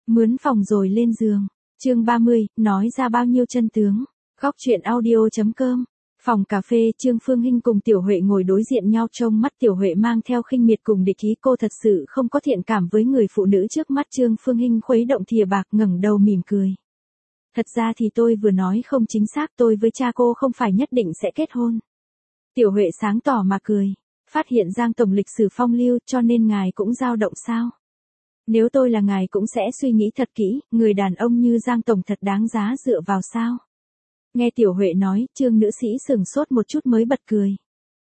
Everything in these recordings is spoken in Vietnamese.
Mướn phòng rồi lên giường. Chương 30, nói ra bao nhiêu chân tướng. Góc chuyện audio.com. Phòng cà phê, Trương Phương Hinh cùng Tiểu Huệ ngồi đối diện nhau, trông mắt Tiểu Huệ mang theo khinh miệt cùng địch ý, cô thật sự không có thiện cảm với người phụ nữ trước mắt. Trương Phương Hinh khuấy động thìa bạc, ngẩng đầu mỉm cười. Thật ra thì tôi vừa nói không chính xác, tôi với cha cô không phải nhất định sẽ kết hôn. Tiểu Huệ sáng tỏ mà cười. Phát hiện Giang tổng lịch sử phong lưu, cho nên ngài cũng dao động sao? Nếu tôi là ngài cũng sẽ suy nghĩ thật kỹ, người đàn ông như Giang tổng thật đáng giá dựa vào sao? Nghe Tiểu Huệ nói, Trương nữ sĩ sửng sốt một chút mới bật cười.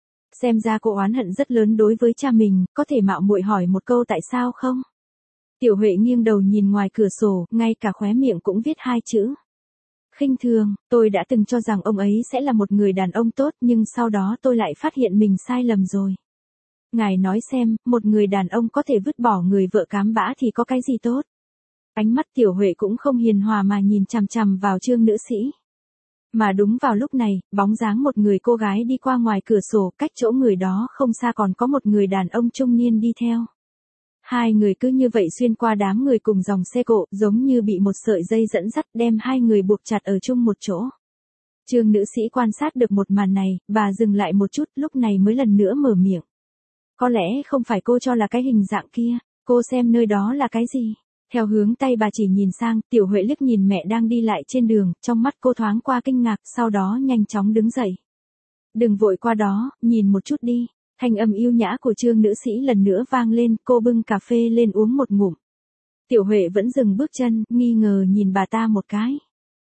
Xem ra cô oán hận rất lớn đối với cha mình, có thể mạo muội hỏi một câu tại sao không? Tiểu Huệ nghiêng đầu nhìn ngoài cửa sổ, ngay cả khóe miệng cũng viết hai chữ. Khinh thường. Tôi đã từng cho rằng ông ấy sẽ là một người đàn ông tốt, nhưng sau đó tôi lại phát hiện mình sai lầm rồi. Ngài nói xem, một người đàn ông có thể vứt bỏ người vợ cám bã thì có cái gì tốt? Ánh mắt Tiểu Huệ cũng không hiền hòa mà nhìn chằm chằm vào Trương nữ sĩ. Mà đúng vào lúc này, bóng dáng một người cô gái đi qua ngoài cửa sổ, cách chỗ người đó không xa còn có một người đàn ông trung niên đi theo. Hai người cứ như vậy xuyên qua đám người cùng dòng xe cộ, giống như bị một sợi dây dẫn dắt đem hai người buộc chặt ở chung một chỗ. Trương nữ sĩ quan sát được một màn này, bà dừng lại một chút, lúc này mới lần nữa mở miệng. Có lẽ không phải cô cho là cái hình dạng kia, cô xem nơi đó là cái gì? Theo hướng tay bà chỉ nhìn sang, Tiểu Huệ liếc nhìn mẹ đang đi lại trên đường, trong mắt cô thoáng qua kinh ngạc, sau đó nhanh chóng đứng dậy. Đừng vội qua đó, nhìn một chút đi. Thanh âm yêu nhã của Trương nữ sĩ lần nữa vang lên, cô bưng cà phê lên uống một ngụm. Tiểu Huệ vẫn dừng bước chân, nghi ngờ nhìn bà ta một cái.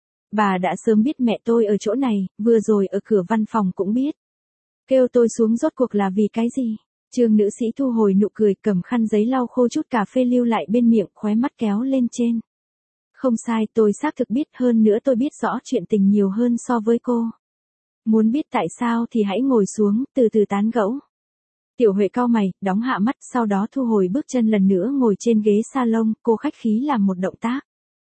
Bà đã sớm biết mẹ tôi ở chỗ này, vừa rồi ở cửa văn phòng cũng biết. Kêu tôi xuống rốt cuộc là vì cái gì? Trương nữ sĩ thu hồi nụ cười, cầm khăn giấy lau khô chút cà phê lưu lại bên miệng, khóe mắt kéo lên trên. Không sai, tôi xác thực biết, hơn nữa tôi biết rõ chuyện tình nhiều hơn so với cô. Muốn biết tại sao thì hãy ngồi xuống, từ từ tán gẫu. Tiểu Huệ cau mày, đóng hạ mắt, sau đó thu hồi bước chân lần nữa ngồi trên ghế salon, cô khách khí làm một động tác.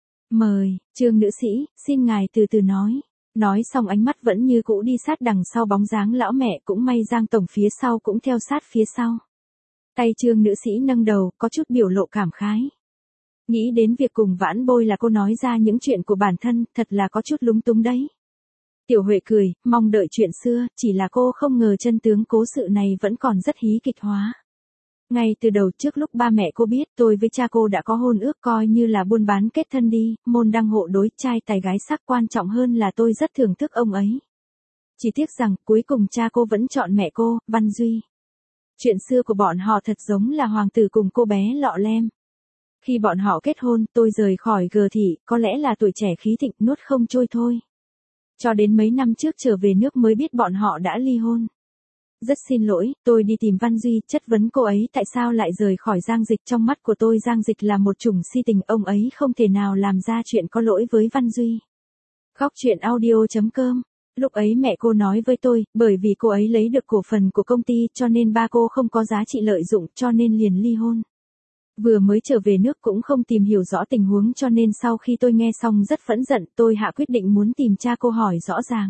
Mời, Trương nữ sĩ, xin ngài từ từ nói. Nói xong ánh mắt vẫn như cũ đi sát đằng sau bóng dáng lão mẹ, cũng may Giang tổng phía sau cũng theo sát phía sau. Tay Trương nữ sĩ nâng đầu, có chút biểu lộ cảm khái. Nghĩ đến việc cùng Vãn Bôi là cô nói ra những chuyện của bản thân, thật là có chút lúng túng đấy. Tiểu Huệ cười, mong đợi chuyện xưa, chỉ là cô không ngờ chân tướng cố sự này vẫn còn rất hí kịch hóa. Ngay từ đầu, trước lúc ba mẹ cô biết, tôi với cha cô đã có hôn ước, coi như là buôn bán kết thân đi, môn đăng hộ đối, trai tài gái sắc, quan trọng hơn là tôi rất thưởng thức ông ấy. Chỉ tiếc rằng, cuối cùng cha cô vẫn chọn mẹ cô, Văn Duy. Chuyện xưa của bọn họ thật giống là hoàng tử cùng cô bé lọ lem. Khi bọn họ kết hôn, tôi rời khỏi G thị, có lẽ là tuổi trẻ khí thịnh, nuốt không trôi thôi. Cho đến mấy năm trước trở về nước mới biết bọn họ đã ly hôn. Rất xin lỗi, tôi đi tìm Văn Duy, chất vấn cô ấy tại sao lại rời khỏi Giang Dịch. Trong mắt của tôi Giang Dịch là một chủng si tình, ông ấy không thể nào làm ra chuyện có lỗi với Văn Duy. Góc chuyện audio.com. Lúc ấy mẹ cô nói với tôi, bởi vì cô ấy lấy được cổ phần của công ty cho nên ba cô không có giá trị lợi dụng, cho nên liền ly hôn. Vừa mới trở về nước cũng không tìm hiểu rõ tình huống, cho nên sau khi tôi nghe xong rất phẫn giận, tôi hạ quyết định muốn tìm cha cô hỏi rõ ràng.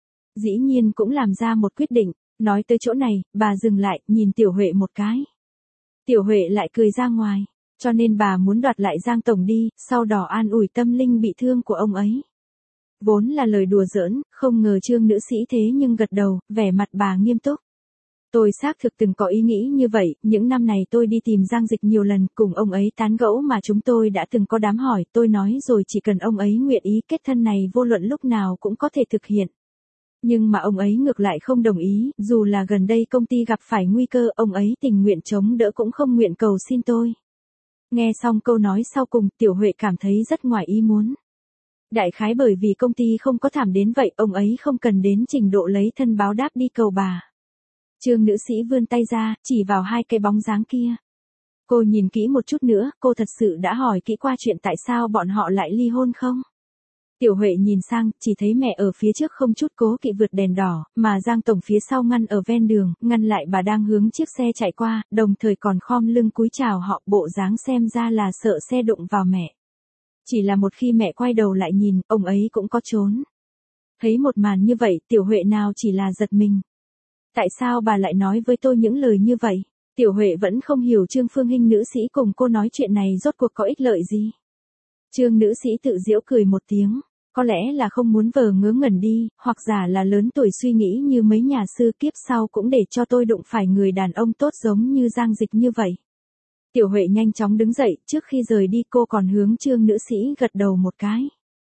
Dĩ nhiên cũng làm ra một quyết định. Nói tới chỗ này, bà dừng lại, nhìn Tiểu Huệ một cái. Tiểu Huệ lại cười ra ngoài, cho nên bà muốn đoạt lại Giang tổng đi, sau đó an ủi tâm linh bị thương của ông ấy. Vốn là lời đùa giỡn, không ngờ Trương nữ sĩ thế nhưng gật đầu, vẻ mặt bà nghiêm túc. Tôi xác thực từng có ý nghĩ như vậy, những năm này tôi đi tìm Giang Dịch nhiều lần, cùng ông ấy tán gẫu mà chúng tôi đã từng có đám hỏi, tôi nói rồi chỉ cần ông ấy nguyện ý kết thân này vô luận lúc nào cũng có thể thực hiện. Nhưng mà ông ấy ngược lại không đồng ý, dù là gần đây công ty gặp phải nguy cơ, ông ấy tình nguyện chống đỡ cũng không nguyện cầu xin tôi. Nghe xong câu nói sau cùng, Tiểu Huệ cảm thấy rất ngoài ý muốn. Đại khái bởi vì công ty không có thảm đến vậy, ông ấy không cần đến trình độ lấy thân báo đáp đi cầu bà. Trương nữ sĩ vươn tay ra, chỉ vào hai cái bóng dáng kia. Cô nhìn kỹ một chút nữa, cô thật sự đã hỏi kỹ qua chuyện tại sao bọn họ lại ly hôn không? Tiểu Huệ nhìn sang, chỉ thấy mẹ ở phía trước không chút cố kỵ vượt đèn đỏ, mà Giang tổng phía sau ngăn ở ven đường, ngăn lại bà đang hướng chiếc xe chạy qua, đồng thời còn khom lưng cúi chào họ, bộ dáng xem ra là sợ xe đụng vào mẹ. Chỉ là một khi mẹ quay đầu lại nhìn, ông ấy cũng có trốn. Thấy một màn như vậy, Tiểu Huệ nào chỉ là giật mình. Tại sao bà lại nói với tôi những lời như vậy? Tiểu Huệ vẫn không hiểu Trương Phương Hinh nữ sĩ cùng cô nói chuyện này rốt cuộc có ích lợi gì. Trương nữ sĩ tự giễu cười một tiếng. Có lẽ là không muốn vờ ngớ ngẩn đi, hoặc giả là lớn tuổi suy nghĩ như mấy nhà sư kiếp sau cũng để cho tôi đụng phải người đàn ông tốt giống như Giang Dịch như vậy. Tiểu Huệ nhanh chóng đứng dậy, trước khi rời đi cô còn hướng Trương nữ sĩ gật đầu một cái.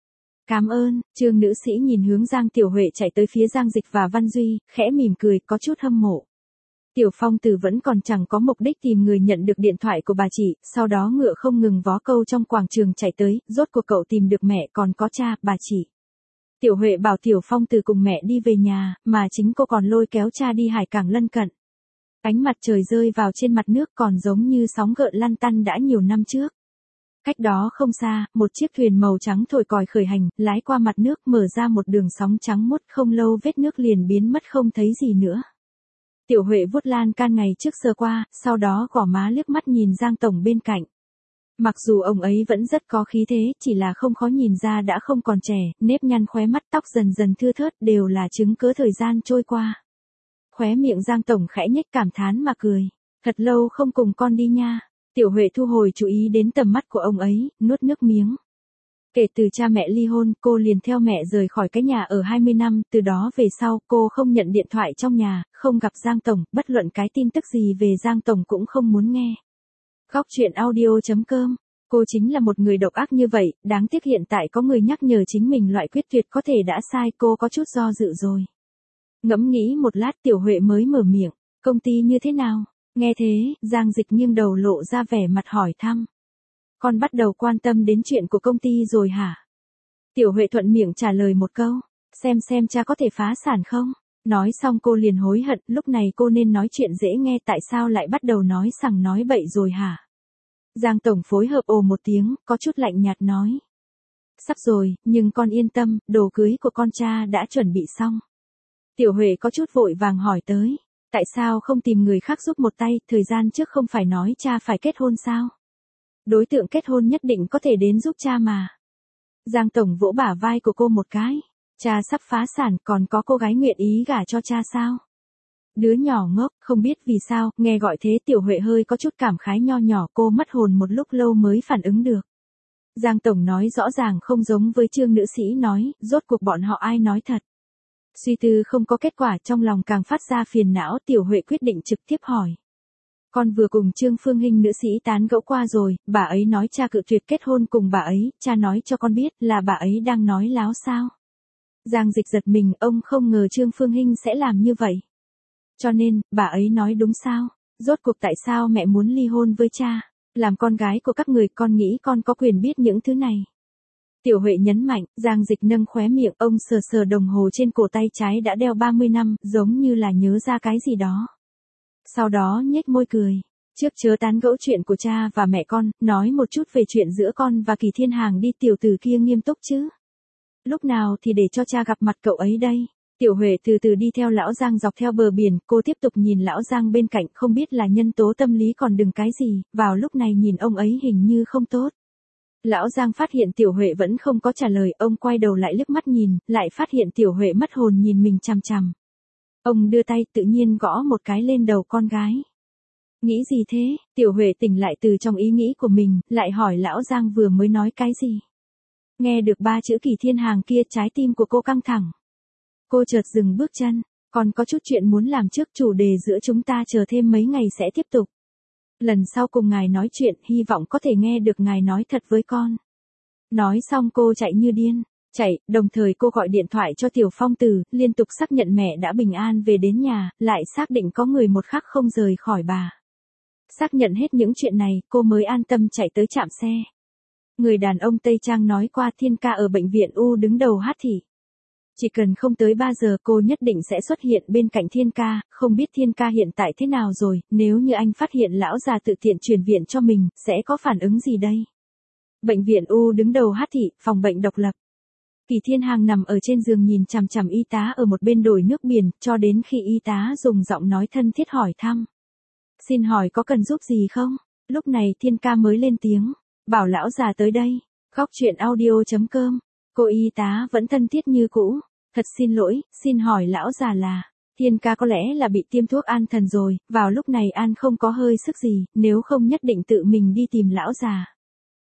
Cảm ơn. Trương nữ sĩ nhìn hướng Giang Tiểu Huệ chạy tới phía Giang Dịch và Văn Duy, khẽ mỉm cười, có chút hâm mộ. Tiểu Phong Tử vẫn còn chẳng có mục đích tìm người nhận được điện thoại của bà chị, sau đó ngựa không ngừng vó câu trong quảng trường chạy tới, rốt cuộc cậu tìm được mẹ còn có cha, bà chị. Tiểu Huệ bảo Tiểu Phong Tử cùng mẹ đi về nhà, mà chính cô còn lôi kéo cha đi hải cảng lân cận. Ánh mặt trời rơi vào trên mặt nước còn giống như sóng gợn lăn tăn đã nhiều năm trước. Cách đó không xa, một chiếc thuyền màu trắng thổi còi khởi hành, lái qua mặt nước mở ra một đường sóng trắng muốt, không lâu vết nước liền biến mất không thấy gì nữa. Tiểu Huệ vuốt lan can ngày trước sờ qua, sau đó gõ má liếc mắt nhìn Giang Tổng bên cạnh. Mặc dù ông ấy vẫn rất có khí thế, chỉ là không khó nhìn ra đã không còn trẻ, nếp nhăn khóe mắt, tóc dần dần thưa thớt đều là chứng cớ thời gian trôi qua. Khóe miệng Giang Tổng khẽ nhếch cảm thán mà cười. Thật lâu không cùng con đi nha. Tiểu Huệ thu hồi chú ý đến tầm mắt của ông ấy, nuốt nước miếng. Kể từ cha mẹ ly hôn, cô liền theo mẹ rời khỏi cái nhà ở 20 năm, từ đó về sau, cô không nhận điện thoại trong nhà, không gặp Giang Tổng, bất luận cái tin tức gì về Giang Tổng cũng không muốn nghe. Góc truyện audio.com. Cô chính là một người độc ác như vậy, đáng tiếc hiện tại có người nhắc nhở chính mình loại quyết tuyệt có thể đã sai, cô có chút do dự rồi. Ngẫm nghĩ một lát Tiểu Huệ mới mở miệng, công ty như thế nào? Nghe thế, Giang Dịch nghiêng đầu lộ ra vẻ mặt hỏi thăm. Con bắt đầu quan tâm đến chuyện của công ty rồi hả? Tiểu Huệ thuận miệng trả lời một câu, xem cha có thể phá sản không? Nói xong cô liền hối hận, lúc này cô nên nói chuyện dễ nghe, tại sao lại bắt đầu nói sằng nói bậy rồi hả? Giang Tổng phối hợp ồ một tiếng, có chút lạnh nhạt nói. Sắp rồi, nhưng con yên tâm, đồ cưới của con cha đã chuẩn bị xong. Tiểu Huệ có chút vội vàng hỏi tới. Tại sao không tìm người khác giúp một tay, thời gian trước không phải nói cha phải kết hôn sao? Đối tượng kết hôn nhất định có thể đến giúp cha mà. Giang Tổng vỗ bả vai của cô một cái. Cha sắp phá sản, còn có cô gái nguyện ý gả cho cha sao? Đứa nhỏ ngốc, không biết vì sao, nghe gọi thế Tiểu Huệ hơi có chút cảm khái nho nhỏ, cô mất hồn một lúc lâu mới phản ứng được. Giang Tổng nói rõ ràng không giống với Trương nữ sĩ nói, rốt cuộc bọn họ ai nói thật. Suy tư không có kết quả, trong lòng càng phát ra phiền não, Tiểu Huệ quyết định trực tiếp hỏi. Con vừa cùng Trương Phương Hinh nữ sĩ tán gẫu qua rồi, bà ấy nói cha cự tuyệt kết hôn cùng bà ấy, cha nói cho con biết là bà ấy đang nói láo sao. Giang Dịch giật mình, ông không ngờ Trương Phương Hinh sẽ làm như vậy. Cho nên, bà ấy nói đúng sao? Rốt cuộc tại sao mẹ muốn ly hôn với cha? Làm con gái của các người, con nghĩ con có quyền biết những thứ này. Tiểu Huệ nhấn mạnh, Giang Dịch nâng khóe miệng, ông sờ sờ đồng hồ trên cổ tay trái đã đeo 30 năm, giống như là nhớ ra cái gì đó. Sau đó nhếch môi cười. Trước chớ tán gẫu chuyện của cha và mẹ con, nói một chút về chuyện giữa con và Kỳ Thiên Hàng đi, tiểu tử kia nghiêm túc chứ. Lúc nào thì để cho cha gặp mặt cậu ấy đây. Tiểu Huệ từ từ đi theo lão Giang dọc theo bờ biển, cô tiếp tục nhìn lão Giang bên cạnh, không biết là nhân tố tâm lý còn đừng cái gì, vào lúc này nhìn ông ấy hình như không tốt. Lão Giang phát hiện Tiểu Huệ vẫn không có trả lời, ông quay đầu lại liếc mắt nhìn, lại phát hiện Tiểu Huệ mất hồn nhìn mình chằm chằm. Ông đưa tay tự nhiên gõ một cái lên đầu con gái. Nghĩ gì thế? Tiểu Huệ tỉnh lại từ trong ý nghĩ của mình, lại hỏi lão Giang vừa mới nói cái gì. Nghe được 3 chữ Kỳ Thiên Hàng kia, trái tim của cô căng thẳng. Cô chợt dừng bước chân, còn có chút chuyện muốn làm trước, chủ đề giữa chúng ta chờ thêm mấy ngày sẽ tiếp tục. Lần sau cùng ngài nói chuyện, hy vọng có thể nghe được ngài nói thật với con. Nói xong cô chạy như điên, đồng thời cô gọi điện thoại cho Tiểu Phong Tử, liên tục xác nhận mẹ đã bình an về đến nhà, lại xác định có người một khắc không rời khỏi bà. Xác nhận hết những chuyện này, cô mới an tâm chạy tới trạm xe. Người đàn ông Tây Trang nói qua Thiên Ca ở bệnh viện U đứng đầu hát thị. Chỉ cần không tới 3 giờ cô nhất định sẽ xuất hiện bên cạnh Thiên Ca, không biết Thiên Ca hiện tại thế nào rồi, nếu như anh phát hiện lão già tự tiện chuyển viện cho mình, sẽ có phản ứng gì đây? Bệnh viện U đứng đầu hát thị, phòng bệnh độc lập. Kỳ Thiên Hàng nằm ở trên giường nhìn chằm chằm y tá ở một bên đồi nước biển, cho đến khi y tá dùng giọng nói thân thiết hỏi thăm. Xin hỏi có cần giúp gì không? Lúc này Thiên Ca mới lên tiếng, bảo lão già tới đây. Góc truyện audio.com. Cô y tá vẫn thân thiết như cũ. Thật xin lỗi, xin hỏi lão già là. Thiên Ca có lẽ là bị tiêm thuốc an thần rồi, vào lúc này an không có hơi sức gì, nếu không nhất định tự mình đi tìm lão già.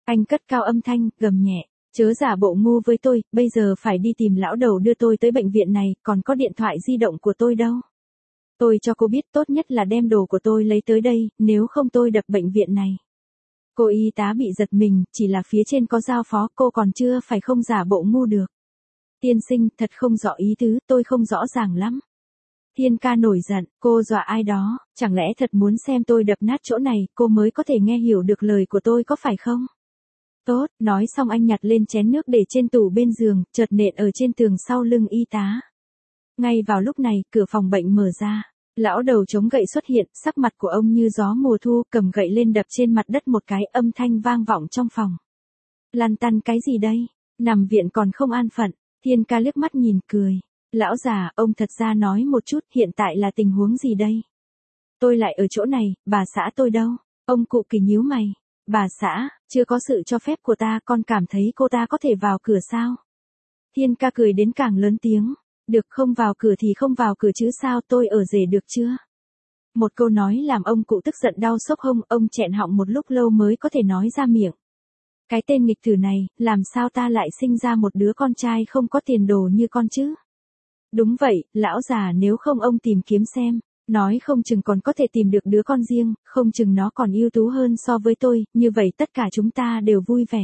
Anh cất cao âm thanh, gầm nhẹ. Chớ giả bộ ngu với tôi, bây giờ phải đi tìm lão đầu đưa tôi tới bệnh viện này, còn có điện thoại di động của tôi đâu. Tôi cho cô biết tốt nhất là đem đồ của tôi lấy tới đây, nếu không tôi đập bệnh viện này. Cô y tá bị giật mình, chỉ là phía trên có giao phó, cô còn chưa phải không giả bộ ngu được. Tiên sinh, thật không rõ ý tứ, tôi không rõ ràng lắm. Thiên ca nổi giận, cô dọa ai đó, chẳng lẽ thật muốn xem tôi đập nát chỗ này, cô mới có thể nghe hiểu được lời của tôi có phải không? Tốt, nói xong anh nhặt lên chén nước để trên tủ bên giường, chợt nện ở trên tường sau lưng y tá. Ngay vào lúc này, cửa phòng bệnh mở ra. Lão đầu chống gậy xuất hiện, sắc mặt của ông như gió mùa thu, cầm gậy lên đập trên mặt đất một cái, âm thanh vang vọng trong phòng. Lăn tăn cái gì đây? Nằm viện còn không an phận. Thiên ca liếc mắt nhìn cười. Lão già, ông thật ra nói một chút, hiện tại là tình huống gì đây? Tôi lại ở chỗ này, bà xã tôi đâu? Ông cụ Kỳ nhíu mày. Bà xã, chưa có sự cho phép của ta, con cảm thấy cô ta có thể vào cửa sao? Thiên ca cười đến càng lớn tiếng. Được, không vào cửa thì không vào cửa chứ sao, tôi ở rể được chưa? Một câu nói làm ông cụ tức giận đau xốc hông, ông chẹn họng một lúc lâu mới có thể nói ra miệng. Cái tên nghịch tử này, làm sao ta lại sinh ra một đứa con trai không có tiền đồ như con chứ? Đúng vậy, lão già, nếu không ông tìm kiếm xem, nói không chừng còn có thể tìm được đứa con riêng, không chừng nó còn ưu tú hơn so với tôi, như vậy tất cả chúng ta đều vui vẻ.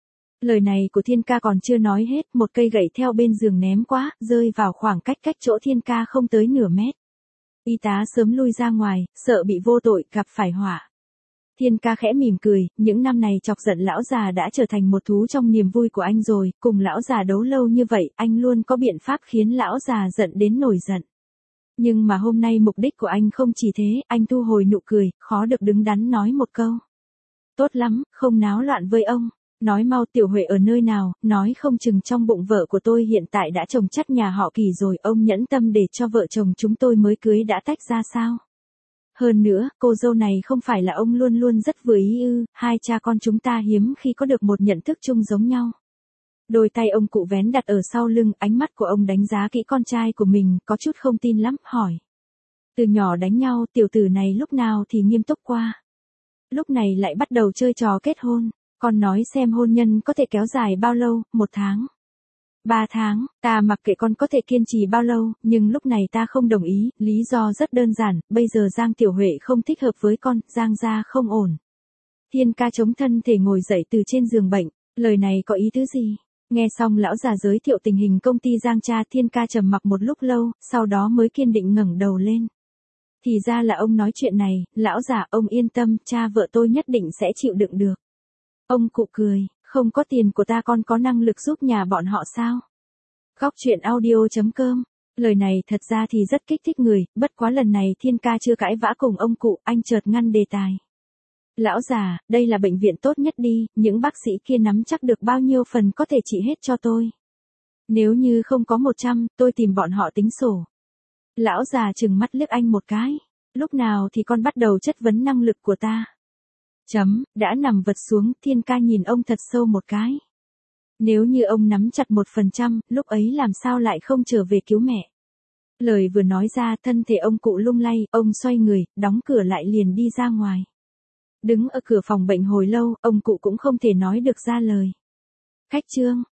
Lời này của Thiên ca còn chưa nói hết, một cây gậy theo bên giường ném quá, rơi vào khoảng cách chỗ Thiên ca không tới nửa mét. Y tá sớm lui ra ngoài, sợ bị vô tội gặp phải họa. Thiên ca khẽ mỉm cười, những năm này chọc giận lão già đã trở thành một thú trong niềm vui của anh rồi, cùng lão già đấu lâu như vậy, anh luôn có biện pháp khiến lão già giận đến nổi giận. Nhưng mà hôm nay mục đích của anh không chỉ thế, anh thu hồi nụ cười, khó được đứng đắn nói một câu. Tốt lắm, không náo loạn với ông. Nói mau, Tiểu Huệ ở nơi nào, nói không chừng trong bụng vợ của tôi hiện tại đã chồng chất nhà họ Kỳ rồi, ông nhẫn tâm để cho vợ chồng chúng tôi mới cưới đã tách ra sao? Hơn nữa, cô dâu này không phải là ông luôn luôn rất vừa ý ư, hai cha con chúng ta hiếm khi có được một nhận thức chung giống nhau. Đôi tay ông cụ vén đặt ở sau lưng, ánh mắt của ông đánh giá kỹ con trai của mình, có chút không tin lắm, hỏi. Từ nhỏ đánh nhau, tiểu tử này lúc nào thì nghiêm túc qua. Lúc này lại bắt đầu chơi trò kết hôn. Con nói xem hôn nhân có thể kéo dài bao lâu, 1 tháng, 3 tháng, ta mặc kệ con có thể kiên trì bao lâu, nhưng lúc này ta không đồng ý, lý do rất đơn giản, bây giờ Giang Tiểu Huệ không thích hợp với con, Giang gia không ổn. Thiên ca chống thân thể ngồi dậy từ trên giường bệnh, lời này có ý tứ gì? Nghe xong lão già giới thiệu tình hình công ty Giang cha, Thiên ca trầm mặc một lúc lâu, sau đó mới kiên định ngẩng đầu lên. Thì ra là ông nói chuyện này, lão già, ông yên tâm, cha vợ tôi nhất định sẽ chịu đựng được. Ông cụ cười, không có tiền của ta con có năng lực giúp nhà bọn họ sao? Góc truyện audio.com. Lời này thật ra thì rất kích thích người, bất quá lần này Thiên ca chưa cãi vã cùng ông cụ, anh chợt ngăn đề tài. Lão già, đây là bệnh viện tốt nhất đi, những bác sĩ kia nắm chắc được bao nhiêu phần có thể trị hết cho tôi. Nếu như không có 100, tôi tìm bọn họ tính sổ. Lão già trừng mắt liếc anh một cái. Lúc nào thì con bắt đầu chất vấn năng lực của ta? Đã nằm vật xuống, Thiên ca nhìn ông thật sâu một cái. Nếu như ông nắm chặt 1%, lúc ấy làm sao lại không trở về cứu mẹ? Lời vừa nói ra, thân thể ông cụ lung lay, ông xoay người, đóng cửa lại liền đi ra ngoài. Đứng ở cửa phòng bệnh hồi lâu, ông cụ cũng không thể nói được ra lời. Khách trương,